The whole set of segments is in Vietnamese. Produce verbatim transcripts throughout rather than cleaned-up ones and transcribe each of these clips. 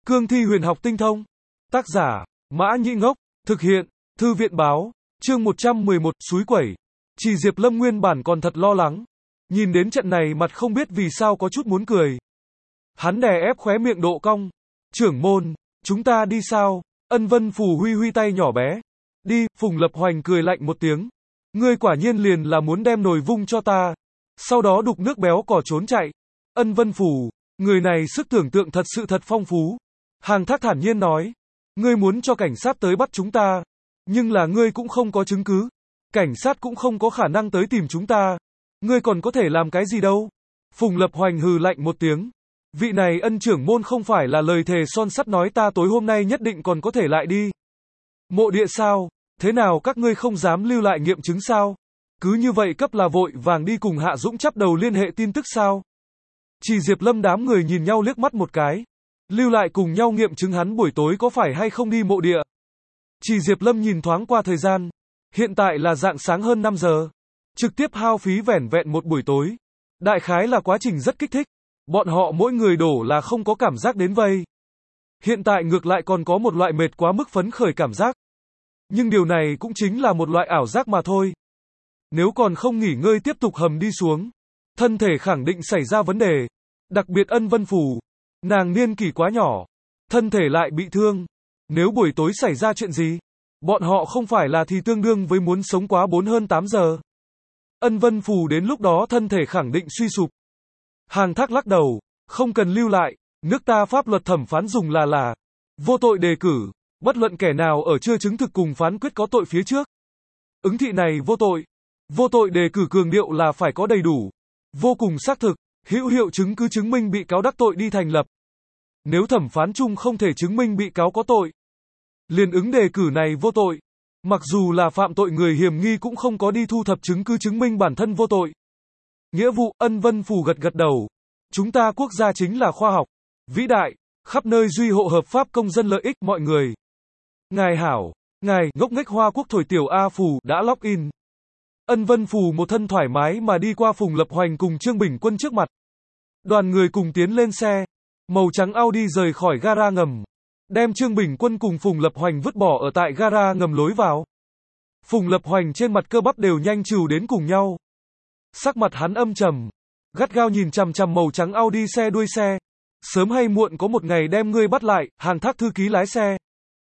Cương thi huyền học tinh thông. Tác giả, Mã Nhĩ Ngốc. Thực hiện, Thư viện Báo. Chương một trăm mười một, Súi quẩy. Chỉ Diệp Lâm nguyên bản còn thật lo lắng. Nhìn đến trận này mặt không biết vì sao có chút muốn cười. Hắn đè ép khóe miệng độ cong. Trưởng môn, chúng ta đi sao? Ân Vân Phù huy huy tay nhỏ bé. Đi, Phùng Lập Hoành cười lạnh một tiếng. Ngươi quả nhiên liền là muốn đem nồi vung cho ta. Sau đó đục nước béo cò trốn chạy. Ân Vân Phù, người này sức tưởng tượng thật sự thật phong phú. Hàng Thác thản nhiên nói. Ngươi muốn cho cảnh sát tới bắt chúng ta. Nhưng là ngươi cũng không có chứng cứ. Cảnh sát cũng không có khả năng tới tìm chúng ta. Ngươi còn có thể làm cái gì đâu? Phùng Lập Hoành hừ lạnh một tiếng. Vị này Ân trưởng môn không phải là lời thề son sắt nói ta tối hôm nay nhất định còn có thể lại đi. Mộ địa sao? Thế nào các ngươi không dám lưu lại nghiệm chứng sao? Cứ như vậy cấp là vội vàng đi cùng Hạ Dũng chắp đầu liên hệ tin tức sao? Chỉ Diệp Lâm đám người nhìn nhau liếc mắt một cái. Lưu lại cùng nhau nghiệm chứng hắn buổi tối có phải hay không đi mộ địa. Chỉ Diệp Lâm nhìn thoáng qua thời gian. Hiện tại là rạng sáng hơn năm giờ. Trực tiếp hao phí vẻn vẹn một buổi tối. Đại khái là quá trình rất kích thích. Bọn họ mỗi người đổ là không có cảm giác đến vây. Hiện tại ngược lại còn có một loại mệt quá mức phấn khởi cảm giác. Nhưng điều này cũng chính là một loại ảo giác mà thôi. Nếu còn không nghỉ ngơi tiếp tục hầm đi xuống, thân thể khẳng định xảy ra vấn đề. Đặc biệt Ân Vân Phù, nàng niên kỷ quá nhỏ, thân thể lại bị thương. Nếu buổi tối xảy ra chuyện gì, bọn họ không phải là thì tương đương với muốn sống quá bốn hơn tám giờ. Ân Vân Phù đến lúc đó thân thể khẳng định suy sụp. Hàng Thác lắc đầu, không cần lưu lại, nước ta pháp luật thẩm phán dùng là là vô tội đề cử, bất luận kẻ nào ở chưa chứng thực cùng phán quyết có tội phía trước. Ứng thị này vô tội. Vô tội đề cử cường điệu là phải có đầy đủ, vô cùng xác thực, hữu hiệu chứng cứ chứng minh bị cáo đắc tội đi thành lập. Nếu thẩm phán chung không thể chứng minh bị cáo có tội, liền ứng đề cử này vô tội. Mặc dù là phạm tội người hiểm nghi cũng không có đi thu thập chứng cứ chứng minh bản thân vô tội. Nghĩa vụ, Ân Vân Phù gật gật đầu. Chúng ta quốc gia chính là khoa học, vĩ đại, khắp nơi duy hộ hợp pháp công dân lợi ích mọi người. Ngài hảo, ngài, ngốc nghếch Hoa Quốc thổi tiểu A Phù, đã log in. Ân Vân Phù một thân thoải mái mà đi qua Phùng Lập Hoành cùng Trương Bình Quân trước mặt. Đoàn người cùng tiến lên xe. Màu trắng Audi rời khỏi gara ngầm. Đem Trương Bình Quân cùng Phùng Lập Hoành vứt bỏ ở tại gara ngầm lối vào. Phùng Lập Hoành trên mặt cơ bắp đều nhanh trừ đến cùng nhau. Sắc mặt hắn âm trầm, gắt gao nhìn chằm chằm màu trắng Audi xe đuôi xe. Sớm hay muộn có một ngày đem ngươi bắt lại, Hàng Thác thư ký lái xe.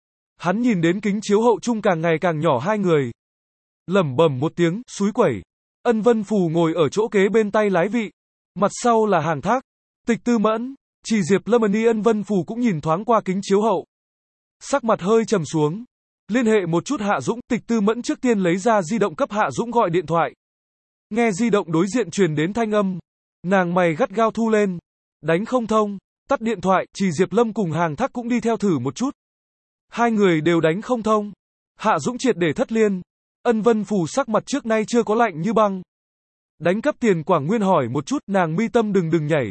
Hắn nhìn đến kính chiếu hậu chung càng ngày càng nhỏ hai người. Lẩm bẩm một tiếng, súi quẩy. Ân Vân Phù ngồi ở chỗ kế bên tay lái vị. Mặt sau là Hàng Thác, Tịch Tư Mẫn, Chỉ Diệp Lâm đi. Ân Vân Phù cũng nhìn thoáng qua kính chiếu hậu. Sắc mặt hơi trầm xuống. Liên hệ một chút Hạ Dũng. Tịch Tư Mẫn trước tiên lấy ra di động cấp Hạ Dũng gọi điện thoại. Nghe di động đối diện truyền đến thanh âm. Nàng mày gắt gao thu lên. Đánh không thông. Tắt điện thoại. Chỉ Diệp Lâm cùng Hàng Thác cũng đi theo thử một chút. Hai người đều đánh không thông. Hạ Dũng triệt để thất liên. Ân Vân Phù sắc mặt trước nay chưa có lạnh như băng. Đánh cấp Tiền Quảng Nguyên hỏi một chút, nàng mi tâm đừng đừng nhảy.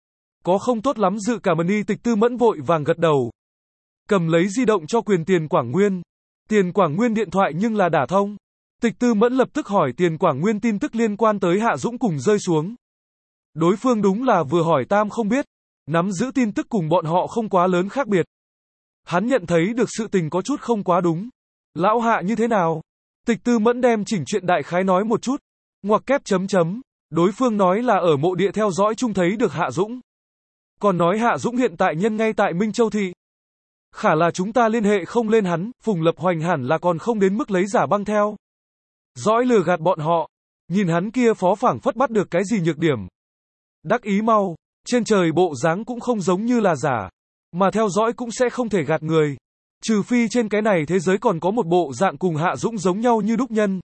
Có không tốt lắm dự cảm ơn. Tịch Tư Mẫn vội vàng gật đầu. Cầm lấy di động cho quyền Tiền Quảng Nguyên. Tiền Quảng Nguyên điện thoại nhưng là đả thông. Tịch Tư Mẫn lập tức hỏi Tiền Quảng Nguyên tin tức liên quan tới Hạ Dũng cùng rơi xuống. Đối phương đúng là vừa hỏi tam không biết. Nắm giữ tin tức cùng bọn họ không quá lớn khác biệt. Hắn nhận thấy được sự tình có chút không quá đúng. Lão Hạ như thế nào? Tịch Tư Mẫn đem chỉnh chuyện đại khái nói một chút. Ngoặc kép chấm chấm. Đối phương nói là ở mộ địa theo dõi chung thấy được Hạ Dũng. Còn nói Hạ Dũng hiện tại nhân ngay tại Minh Châu Thị. Khả là chúng ta liên hệ không lên hắn. Phùng Lập Hoành hẳn là còn không đến mức lấy giả băng theo dõi lừa gạt bọn họ. Nhìn hắn kia phó phảng phất bắt được cái gì nhược điểm. Đắc ý mau. Trên trời bộ dáng cũng không giống như là giả. Mà theo dõi cũng sẽ không thể gạt người. Trừ phi trên cái này thế giới còn có một bộ dạng cùng Hạ Dũng giống nhau như đúc nhân.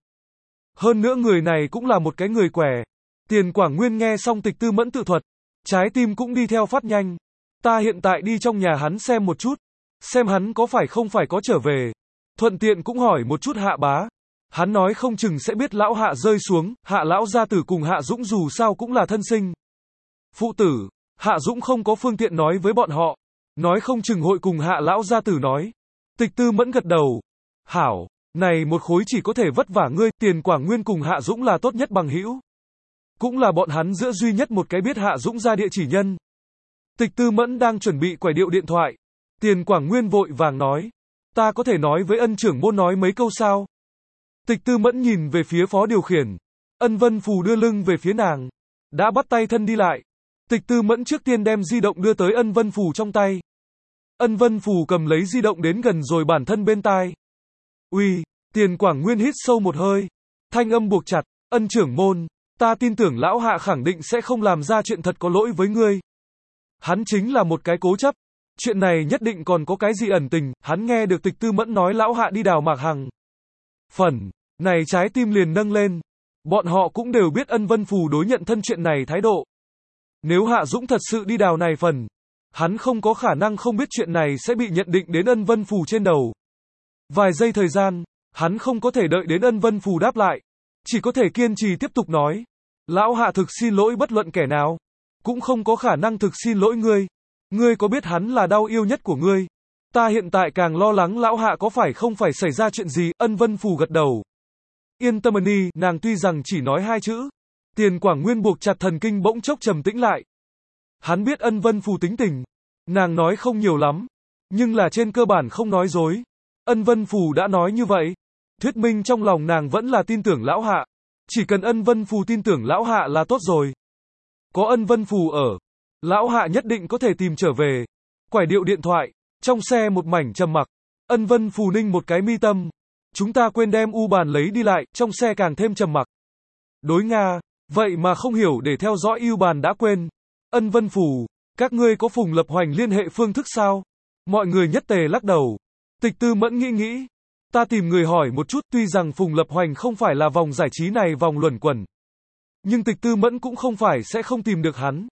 Hơn nữa người này cũng là một cái người quẻ. Tiền Quảng Nguyên nghe xong Tịch Tư Mẫn tự thuật. Trái tim cũng đi theo phát nhanh. Ta hiện tại đi trong nhà hắn xem một chút. Xem hắn có phải không phải có trở về. Thuận tiện cũng hỏi một chút Hạ bá. Hắn nói không chừng sẽ biết lão Hạ rơi xuống. Hạ lão gia tử cùng Hạ Dũng dù sao cũng là thân sinh phụ tử. Hạ Dũng không có phương tiện nói với bọn họ. Nói không chừng hội cùng Hạ lão gia tử nói. Tịch Tư Mẫn gật đầu. Hảo, này một khối chỉ có thể vất vả ngươi. Tiền Quảng Nguyên cùng Hạ Dũng là tốt nhất bằng hữu. Cũng là bọn hắn giữa duy nhất một cái biết Hạ Dũng ra địa chỉ nhân. Tịch Tư Mẫn đang chuẩn bị quải điệu điện thoại. Tiền Quảng Nguyên vội vàng nói. Ta có thể nói với ân trưởng môn nói mấy câu sao? Tịch Tư Mẫn nhìn về phía phó điều khiển. Ân Vân Phù đưa lưng về phía nàng. Đã bắt tay thân đi lại. Tịch Tư Mẫn trước tiên đem di động đưa tới Ân Vân Phù trong tay. Ân Vân Phù cầm lấy di động đến gần rồi bản thân bên tai. Uy, Tiền Quảng Nguyên hít sâu một hơi. Thanh âm buộc chặt, ân trưởng môn, ta tin tưởng lão hạ khẳng định sẽ không làm ra chuyện thật có lỗi với ngươi. Hắn chính là một cái cố chấp. Chuyện này nhất định còn có cái gì ẩn tình, hắn nghe được Tịch Tư Mẫn nói lão hạ đi đào Mạc Hằng. Phần, này trái tim liền nâng lên. Bọn họ cũng đều biết Ân Vân Phù đối nhận thân chuyện này thái độ. Nếu Hạ Dũng thật sự đi đào này phần, hắn không có khả năng không biết chuyện này sẽ bị nhận định đến Ân Vân Phù trên đầu. Vài giây thời gian, hắn không có thể đợi đến Ân Vân Phù đáp lại. Chỉ có thể kiên trì tiếp tục nói. Lão hạ thực xin lỗi bất luận kẻ nào. Cũng không có khả năng thực xin lỗi ngươi. Ngươi có biết hắn là đau yêu nhất của ngươi. Ta hiện tại càng lo lắng lão hạ có phải không phải xảy ra chuyện gì. Ân Vân Phù gật đầu. Yên tâm đi, nàng tuy rằng chỉ nói hai chữ. Tiền Quảng Nguyên buộc chặt thần kinh bỗng chốc trầm tĩnh lại. Hắn biết Ân Vân Phù tính tình. Nàng nói không nhiều lắm. Nhưng là trên cơ bản không nói dối. Ân Vân Phù đã nói như vậy. Thuyết minh trong lòng nàng vẫn là tin tưởng lão hạ. Chỉ cần Ân Vân Phù tin tưởng lão hạ là tốt rồi. Có Ân Vân Phù ở. Lão hạ nhất định có thể tìm trở về. Quải điệu điện thoại. Trong xe một mảnh trầm mặc. Ân Vân Phù ninh một cái mi tâm. Chúng ta quên đem u bàn lấy đi lại. Trong xe càng thêm trầm mặc. Đối Nga. Vậy mà không hiểu để theo dõi u bàn đã quên. Ân Vân Phù. Các ngươi có Phùng Lập Hoành liên hệ phương thức sao? Mọi người nhất tề lắc đầu. Tịch Tư Mẫn nghĩ nghĩ. Ta tìm người hỏi một chút, tuy rằng Phùng Lập Hoành không phải là vòng giải trí này vòng luẩn quẩn. Nhưng Tịch Tư Mẫn cũng không phải sẽ không tìm được hắn.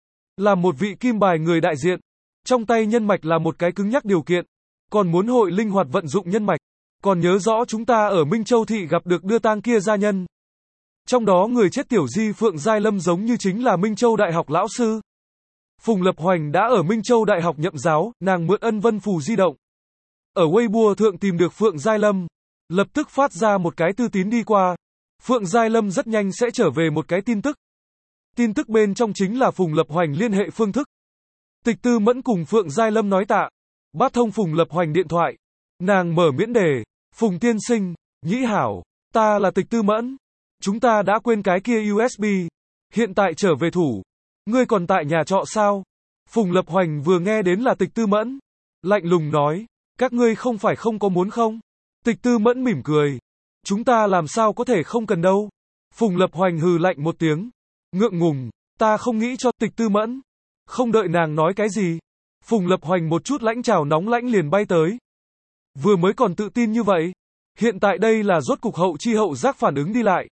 Là một vị kim bài người đại diện. Trong tay nhân mạch là một cái cứng nhắc điều kiện. Còn muốn hội linh hoạt vận dụng nhân mạch. Còn nhớ rõ chúng ta ở Minh Châu Thị gặp được đưa tang kia gia nhân. Trong đó người chết Tiểu Di Phượng Giai Lâm giống như chính là Minh Châu Đại học lão sư. Phùng Lập Hoành đã ở Minh Châu Đại học nhậm giáo, nàng mượn Ân Vân Phù di động. Ở Weibo thượng tìm được Phượng Giai Lâm. Lập tức phát ra một cái tư tín đi qua. Phượng Giai Lâm rất nhanh sẽ trở về một cái tin tức. Tin tức bên trong chính là Phùng Lập Hoành liên hệ phương thức. Tịch Tư Mẫn cùng Phượng Giai Lâm nói tạ. Bắt thông Phùng Lập Hoành điện thoại. Nàng mở miễn đề. Phùng tiên sinh, nhĩ hảo, ta là Tịch Tư Mẫn. Chúng ta đã quên cái kia u ét bê. Hiện tại trở về thủ. Ngươi còn tại nhà trọ sao? Phùng Lập Hoành vừa nghe đến là Tịch Tư Mẫn. Lạnh lùng nói. Các ngươi không phải không có muốn không? Tịch Tư Mẫn mỉm cười. Chúng ta làm sao có thể không cần đâu. Phùng Lập Hoành hừ lạnh một tiếng. Ngượng ngùng, ta không nghĩ cho Tịch Tư Mẫn. Không đợi nàng nói cái gì. Phùng Lập Hoành một chút lãnh trào nóng lãnh liền bay tới. Vừa mới còn tự tin như vậy. Hiện tại đây là rốt cục hậu chi hậu giác phản ứng đi lại.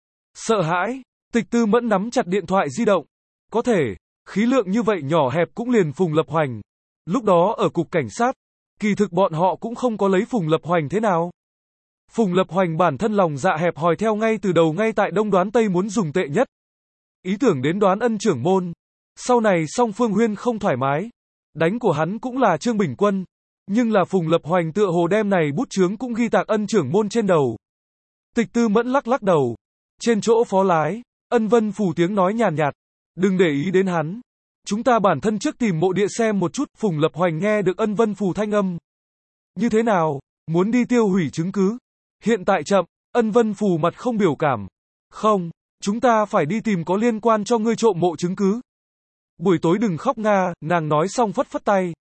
Sợ hãi, Tịch Tư Mẫn nắm chặt điện thoại di động. Có thể, khí lượng như vậy nhỏ hẹp cũng liền Phùng Lập Hoành. Lúc đó ở cục cảnh sát, kỳ thực bọn họ cũng không có lấy Phùng Lập Hoành thế nào. Phùng Lập Hoành bản thân lòng dạ hẹp hòi theo ngay từ đầu ngay tại Đông đoán Tây muốn dùng tệ nhất. Ý tưởng đến đoán Ân trưởng môn. Sau này song Phương Huyên không thoải mái. Đánh của hắn cũng là Trương Bình Quân. Nhưng là Phùng Lập Hoành tựa hồ đem này bút chướng cũng ghi tạc Ân trưởng môn trên đầu. Tịch Tư Mẫn lắc lắc đầu. Trên chỗ phó lái, Ân Vân Phù tiếng nói nhàn nhạt. Đừng để ý đến hắn. Chúng ta bản thân trước tìm mộ địa xem một chút. Phùng Lập Hoành nghe được Ân Vân Phù thanh âm. Như thế nào? Muốn đi tiêu hủy chứng cứ? Hiện tại chậm. Ân Vân Phù mặt không biểu cảm. Không, chúng ta phải đi tìm có liên quan cho ngươi trộm mộ chứng cứ. Buổi tối đừng khóc Nga, nàng nói xong phất phất tay.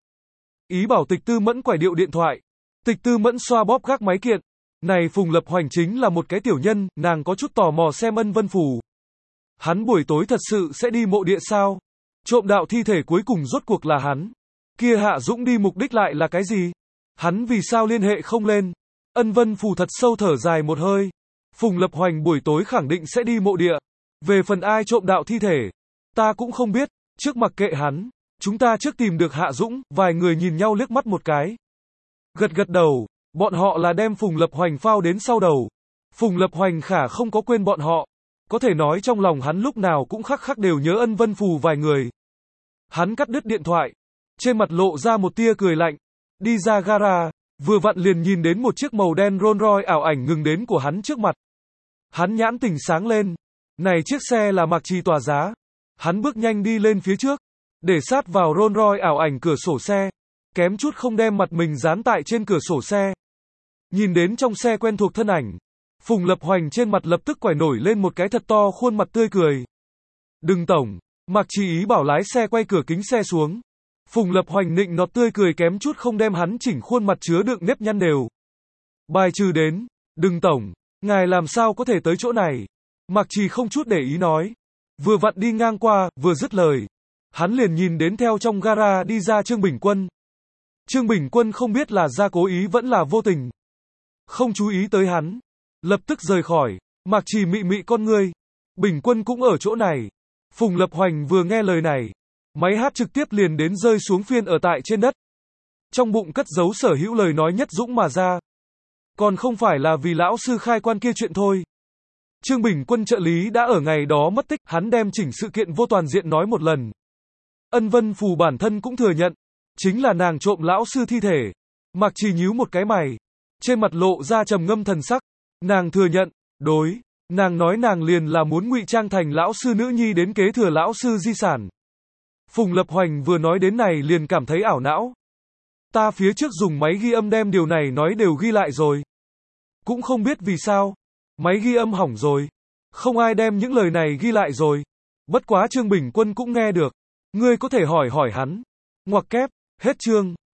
Ý bảo Tịch Tư Mẫn quải điệu điện thoại. Tịch Tư Mẫn xoa bóp gác máy kiện. Này Phùng Lập Hoành chính là một cái tiểu nhân, nàng có chút tò mò xem Ân Vân Phù. Hắn buổi tối thật sự sẽ đi mộ địa sao? Trộm đạo thi thể cuối cùng rốt cuộc là hắn. Kia Hạ Dũng đi mục đích lại là cái gì? Hắn vì sao liên hệ không lên? Ân Vân Phù thật sâu thở dài một hơi. Phùng Lập Hoành buổi tối khẳng định sẽ đi mộ địa. Về phần ai trộm đạo thi thể, ta cũng không biết, trước mặc kệ hắn. Chúng ta trước tìm được Hạ Dũng, vài người nhìn nhau liếc mắt một cái. Gật gật đầu, bọn họ là đem Phùng Lập Hoành phao đến sau đầu. Phùng Lập Hoành khả không có quên bọn họ. Có thể nói trong lòng hắn lúc nào cũng khắc khắc đều nhớ Ân Vân Phù vài người. Hắn cắt đứt điện thoại. Trên mặt lộ ra một tia cười lạnh. Đi ra gara, vừa vặn liền nhìn đến một chiếc màu đen Rolls Royce ảo ảnh ngừng đến của hắn trước mặt. Hắn nhãn tình sáng lên. Này chiếc xe là Mạc Trì tòa giá. Hắn bước nhanh đi lên phía trước. Để sát vào Rolls Royce ảo ảnh cửa sổ xe. kém chút không đem mặt mình dán tại trên cửa sổ xe. Nhìn đến trong xe quen thuộc thân ảnh, Phùng Lập Hoành trên mặt lập tức quải nổi lên một cái thật to khuôn mặt tươi cười. Đừng tổng, Mạc Trì ý bảo lái xe quay cửa kính xe xuống. Phùng Lập Hoành nịnh nọt tươi cười kém chút không đem hắn chỉnh khuôn mặt chứa đựng nếp nhăn đều. Bài trừ đến, đừng tổng, ngài làm sao có thể tới chỗ này. Mạc Trì không chút để ý nói. Vừa vặn đi ngang qua, vừa dứt lời. Hắn liền nhìn đến theo trong gara đi ra Trương Bình Quân. Trương Bình Quân không biết là ra cố ý vẫn là vô tình. Không chú ý tới hắn. Lập tức rời khỏi. Mạc Trì mị mị con ngươi. Bình Quân cũng ở chỗ này. Phùng Lập Hoành vừa nghe lời này. Máy hát trực tiếp liền đến rơi xuống phiên ở tại trên đất. Trong bụng cất giấu sở hữu lời nói nhất dũng mà ra. Còn không phải là vì lão sư khai quan kia chuyện thôi. Trương Bình Quân trợ lý đã ở ngày đó mất tích, hắn đem chỉnh sự kiện vô toàn diện nói một lần. Ân Vân Phù bản thân cũng thừa nhận, chính là nàng trộm lão sư thi thể. Mạc Trì nhíu một cái mày, trên mặt lộ ra trầm ngâm thần sắc. Nàng thừa nhận, đối, nàng nói nàng liền là muốn ngụy trang thành lão sư nữ nhi đến kế thừa lão sư di sản. Phùng Lập Hoành vừa nói đến này liền cảm thấy ảo não. Ta phía trước dùng máy ghi âm đem điều này nói đều ghi lại rồi. Cũng không biết vì sao. Máy ghi âm hỏng rồi. Không ai đem những lời này ghi lại rồi. Bất quá Trương Bình Quân cũng nghe được. Ngươi có thể hỏi hỏi hắn. Ngoặc kép, hết chương.